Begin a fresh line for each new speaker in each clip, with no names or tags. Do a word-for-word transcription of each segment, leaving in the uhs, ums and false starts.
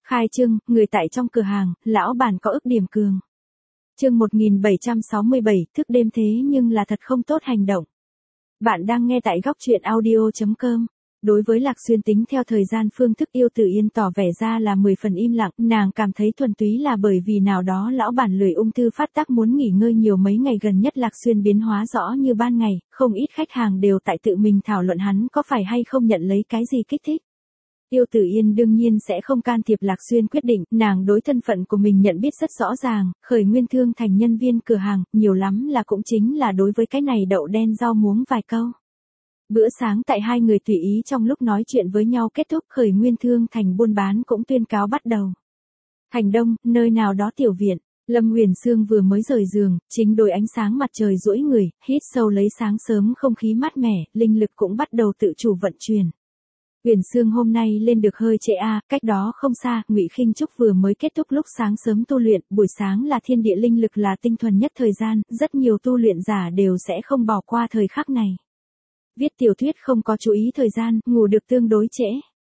Khai trương, người tại trong cửa hàng, lão bản có ức điểm cường. Chương một nghìn bảy trăm sáu mươi bảy, thức đêm thế nhưng là thật không tốt hành động. Bạn đang nghe tại góc truyện audio chấm com. Đối với Lạc Xuyên tính theo thời gian phương thức yêu Tử Yên tỏ vẻ ra là mười phần im lặng, nàng cảm thấy thuần túy là bởi vì nào đó lão bản lười ung thư phát tác muốn nghỉ ngơi nhiều mấy ngày gần nhất Lạc Xuyên biến hóa rõ như ban ngày, không ít khách hàng đều tại tự mình thảo luận hắn có phải hay không nhận lấy cái gì kích thích. Yêu Tử Yên đương nhiên sẽ không can thiệp Lạc Xuyên quyết định, nàng đối thân phận của mình nhận biết rất rõ ràng, khởi nguyên thương thành nhân viên cửa hàng, nhiều lắm là cũng chính là đối với cái này đậu đen rau muống vài câu. Bữa sáng tại hai người tùy ý trong lúc nói chuyện với nhau kết thúc khởi nguyên thương thành buôn bán cũng tuyên cáo bắt đầu. Thành Đông, nơi nào đó tiểu viện, Lâm Huyền Sương vừa mới rời giường, chính đôi ánh sáng mặt trời duỗi người, hít sâu lấy sáng sớm không khí mát mẻ, linh lực cũng bắt đầu tự chủ vận chuyển. Huyền Sương hôm nay lên được hơi trễ a, à, cách đó không xa, Ngụy Khinh Trúc vừa mới kết thúc lúc sáng sớm tu luyện, buổi sáng là thiên địa linh lực là tinh thuần nhất thời gian, rất nhiều tu luyện giả đều sẽ không bỏ qua thời khắc này. Viết tiểu thuyết không có chú ý thời gian, ngủ được tương đối trễ.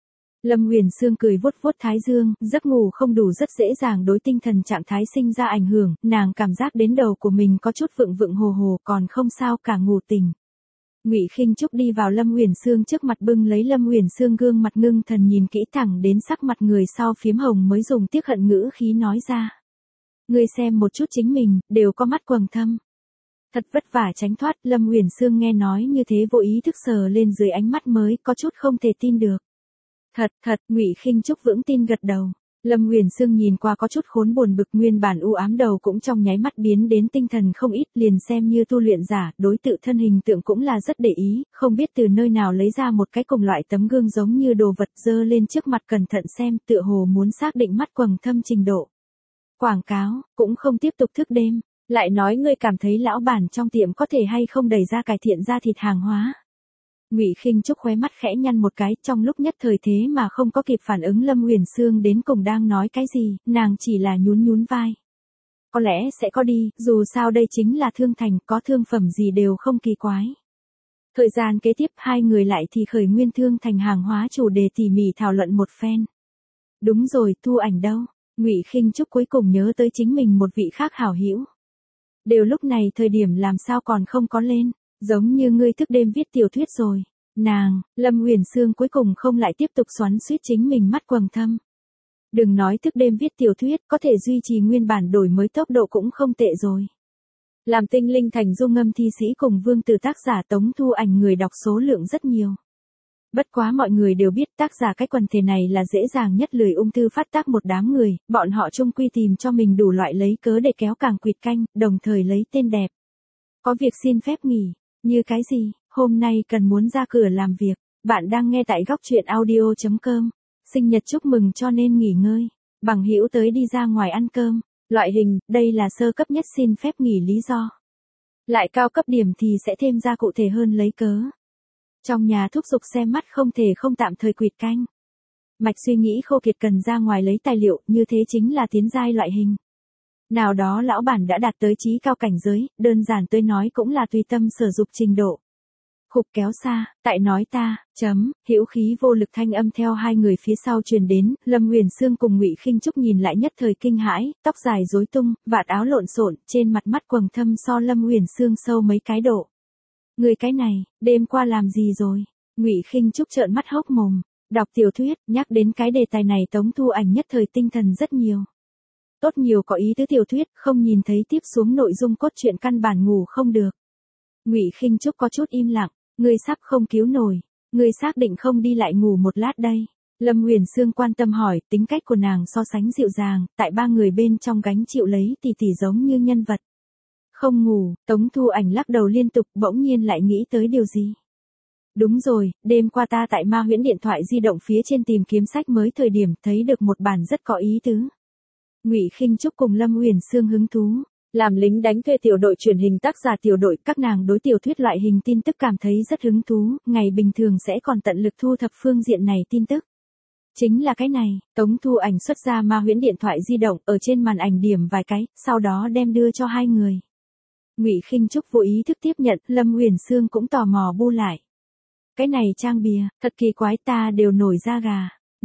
Lâm Huyền Sương cười vuốt vuốt thái dương, giấc ngủ không đủ rất dễ dàng đối tinh thần trạng thái sinh ra ảnh hưởng, nàng cảm giác đến đầu của mình có chút vượng vượng hồ hồ còn không sao cả ngủ tỉnh. Ngụy Khinh Trúc đi vào Lâm Huyền Sương trước mặt bưng lấy Lâm Huyền Sương gương mặt ngưng thần nhìn kỹ thẳng đến sắc mặt người sau phiếm hồng mới dùng tiếc hận ngữ khí nói ra. Ngươi xem một chút chính mình, đều có mắt quầng thâm. Thật vất vả tránh thoát, Lâm Huyền Sương nghe nói như thế vô ý thức sờ lên dưới ánh mắt mới, có chút không thể tin được. Thật, thật, Ngụy Khinh Trúc vững tin gật đầu. Lâm Huyền Sương nhìn qua có chút khốn buồn bực, nguyên bản u ám đầu cũng trong nháy mắt biến đến tinh thần không ít, liền xem như tu luyện giả, đối tự thân hình tượng cũng là rất để ý, không biết từ nơi nào lấy ra một cái cùng loại tấm gương giống như đồ vật dơ lên trước mặt cẩn thận xem, tựa hồ muốn xác định mắt quầng thâm trình độ. Quảng cáo, cũng không tiếp tục thức đêm, lại nói ngươi cảm thấy lão bản trong tiệm có thể hay không đẩy ra cải thiện ra thịt hàng hóa. Ngụy Khinh Trúc khóe mắt khẽ nhăn một cái, trong lúc nhất thời thế mà không có kịp phản ứng Lâm Huyền Sương đến cùng đang nói cái gì, nàng chỉ là nhún nhún vai. Có lẽ sẽ có đi, dù sao đây chính là thương thành, có thương phẩm gì đều không kỳ quái. Thời gian kế tiếp hai người lại thì khởi nguyên thương thành hàng hóa chủ đề tỉ mỉ thảo luận một phen. Đúng rồi, Thu Ảnh đâu? Ngụy Khinh Trúc cuối cùng nhớ tới chính mình một vị khác hảo hữu. Đều lúc này thời điểm làm sao còn không có lên. Giống như ngươi thức đêm viết tiểu thuyết rồi. Nàng, Lâm Huyền Sương cuối cùng không lại tiếp tục xoắn xuýt chính mình mắt quầng thâm. Đừng nói thức đêm viết tiểu thuyết, có thể duy trì nguyên bản đổi mới tốc độ cũng không tệ rồi. Làm tinh linh thành dung ngâm thi sĩ cùng vương từ tác giả Tống Thu Ảnh người đọc số lượng rất nhiều. Bất quá mọi người đều biết tác giả cái quần thể này là dễ dàng nhất lười ung thư phát tác một đám người, bọn họ chung quy tìm cho mình đủ loại lấy cớ để kéo càng quỵt canh, đồng thời lấy tên đẹp. Có việc xin phép nghỉ. Như cái gì, hôm nay cần muốn ra cửa làm việc, bạn đang nghe tại góc truyện audio chấm com, sinh nhật chúc mừng cho nên nghỉ ngơi, bằng hữu tới đi ra ngoài ăn cơm, loại hình, đây là sơ cấp nhất xin phép nghỉ lý do. Lại cao cấp điểm thì sẽ thêm ra cụ thể hơn lấy cớ. Trong nhà thúc giục xem mắt không thể không tạm thời quỵt canh. Mạch suy nghĩ khô kiệt cần ra ngoài lấy tài liệu, như thế chính là tiến giai loại hình. Nào đó lão bản đã đạt tới trí cao cảnh giới, đơn giản tôi nói cũng là tùy tâm sử dụng trình độ. Khục kéo xa, tại nói ta, chấm, hữu khí vô lực thanh âm theo hai người phía sau truyền đến, Lâm Huyền Sương cùng Ngụy Khinh Trúc nhìn lại nhất thời kinh hãi, tóc dài rối tung, vạt áo lộn xộn, trên mặt mắt quầng thâm so Lâm Huyền Sương sâu mấy cái độ. Người cái này, đêm qua làm gì rồi? Ngụy Khinh Trúc trợn mắt hốc mồm, đọc tiểu thuyết, nhắc đến cái đề tài này Tống Thu Ảnh nhất thời tinh thần rất nhiều. Tốt nhiều có ý tứ tiểu thuyết, không nhìn thấy tiếp xuống nội dung cốt truyện căn bản ngủ không được. Ngụy Khinh Trúc có chút im lặng, ngươi sắp không cứu nổi, ngươi xác định không đi lại ngủ một lát đây. Lâm Huyền Sương quan tâm hỏi, tính cách của nàng so sánh dịu dàng, tại ba người bên trong gánh chịu lấy tỉ tỉ giống như nhân vật. Không ngủ, Tống Thu Ảnh lắc đầu liên tục, bỗng nhiên lại nghĩ tới điều gì. Đúng rồi, đêm qua ta tại Ma Huyễn điện thoại di động phía trên tìm kiếm sách mới thời điểm thấy được một bản rất có ý tứ. Ngụy Khinh Trúc cùng Lâm Huyền Sương hứng thú, làm lính đánh thuê tiểu đội truyền hình tác giả tiểu đội, các nàng đối tiểu thuyết loại hình tin tức cảm thấy rất hứng thú, ngày bình thường sẽ còn tận lực thu thập phương diện này tin tức. Chính là cái này, Tống Thu Ảnh xuất ra Ma Huyễn điện thoại di động, ở trên màn ảnh điểm vài cái, sau đó đem đưa cho hai người. Ngụy Khinh Trúc vô ý thức tiếp nhận, Lâm Huyền Sương cũng tò mò bu lại. Cái này trang bìa, thật kỳ quái, ta đều nổi da gà.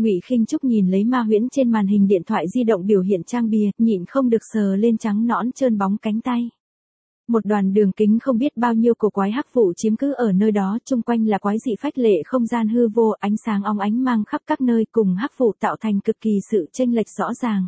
Ngụy Khinh Trúc nhìn lấy Ma Huyễn trên màn hình điện thoại di động biểu hiện trang bìa, nhịn không được sờ lên trắng nõn trơn bóng cánh tay. Một đoàn đường kính không biết bao nhiêu cổ quái hắc vụ chiếm cứ ở nơi đó, chung quanh là quái dị phách lệ không gian hư vô, ánh sáng óng ánh mang khắp các nơi cùng hắc vụ tạo thành cực kỳ sự chênh lệch rõ ràng.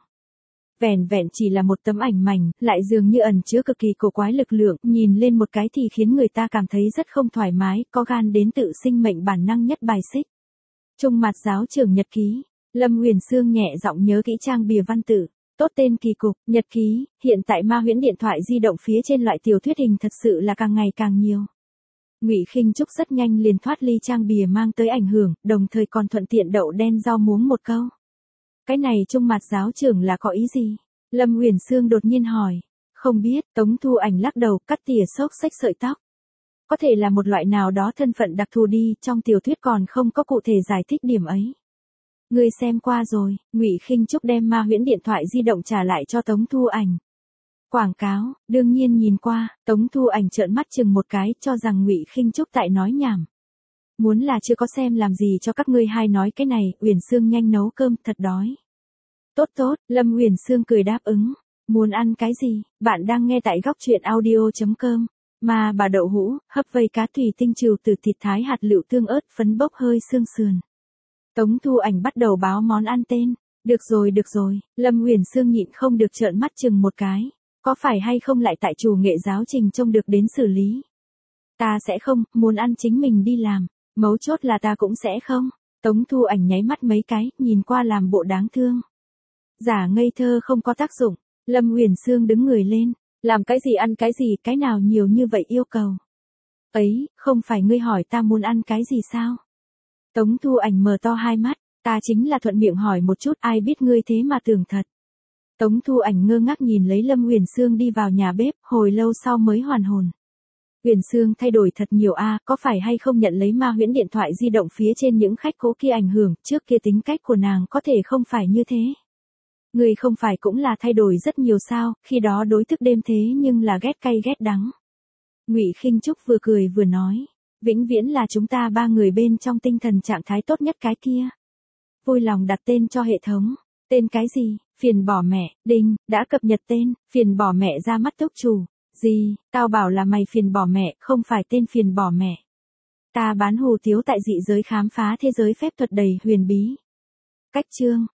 Vẻn vẹn chỉ là một tấm ảnh mảnh, lại dường như ẩn chứa cực kỳ cổ quái lực lượng, nhìn lên một cái thì khiến người ta cảm thấy rất không thoải mái, có gan đến tự sinh mệnh bản năng nhất bài xích. Trung mặt giáo trưởng nhật ký, Lâm Huyền Sương nhẹ giọng nhớ kỹ trang bìa văn tự. Tốt tên kỳ cục, nhật ký, hiện tại Ma Huyễn điện thoại di động phía trên loại tiểu thuyết hình thật sự là càng ngày càng nhiều. Ngụy Khinh Trúc rất nhanh liền thoát ly trang bìa mang tới ảnh hưởng, đồng thời còn thuận tiện đậu đen rau muống một câu. Cái này Trung mặt giáo trưởng là có ý gì? Lâm Huyền Sương đột nhiên hỏi. Không biết, Tống Thu Ảnh lắc đầu, cắt tỉa xốc xách sợi tóc. Có thể là một loại nào đó thân phận đặc thù đi, trong tiểu thuyết còn không có cụ thể giải thích điểm ấy. Ngươi xem qua rồi, Ngụy Khinh Trúc đem Ma Huyễn điện thoại di động trả lại cho Tống Thu Ảnh. Quảng cáo, đương nhiên nhìn qua, Tống Thu Ảnh trợn mắt chừng một cái, cho rằng Ngụy Khinh Trúc tại nói nhảm. Muốn là chưa có xem làm gì cho các ngươi hai nói cái này, Uyển Sương nhanh nấu cơm, thật đói. Tốt tốt, Lâm Uyển Sương cười đáp ứng. Muốn ăn cái gì? Bạn đang nghe tại góc truyện audio chấm com. Mà bà đậu hũ, hấp vây cá thủy tinh trừ từ thịt thái hạt lựu tương ớt phấn bốc hơi xương sườn. Tống Thu Ảnh bắt đầu báo món ăn tên. Được rồi được rồi, Lâm Huyền Sương nhịn không được trợn mắt chừng một cái. Có phải hay không lại tại chủ nghệ giáo trình trông được đến xử lý? Ta sẽ không, muốn ăn chính mình đi làm. Mấu chốt là ta cũng sẽ không. Tống Thu Ảnh nháy mắt mấy cái, nhìn qua làm bộ đáng thương. Giả ngây thơ không có tác dụng. Lâm Huyền Sương đứng người lên. Làm cái gì ăn cái gì, cái nào nhiều như vậy yêu cầu. Ấy, không phải ngươi hỏi ta muốn ăn cái gì sao? Tống Thu Ảnh mở to hai mắt, ta chính là thuận miệng hỏi một chút, ai biết ngươi thế mà tưởng thật. Tống Thu Ảnh ngơ ngác nhìn lấy Lâm Huyền Sương đi vào nhà bếp, hồi lâu sau mới hoàn hồn. Huyền Sương thay đổi thật nhiều a, có phải hay không nhận lấy Ma Huyễn điện thoại di động phía trên những khách cũ kia ảnh hưởng, trước kia tính cách của nàng có thể không phải như thế. Ngươi không phải cũng là thay đổi rất nhiều sao, khi đó đối thức đêm thế nhưng là ghét cay ghét đắng. Ngụy Khinh Trúc vừa cười vừa nói. Vĩnh viễn là chúng ta ba người bên trong tinh thần trạng thái tốt nhất cái kia. Vui lòng đặt tên cho hệ thống. Tên cái gì? Phiền bỏ mẹ, đinh, đã cập nhật tên, phiền bỏ mẹ ra mắt túc chủ. Gì, tao bảo là mày phiền bỏ mẹ, không phải tên phiền bỏ mẹ. Ta bán hù tiếu tại dị giới khám phá thế giới phép thuật đầy huyền bí. Cách chương,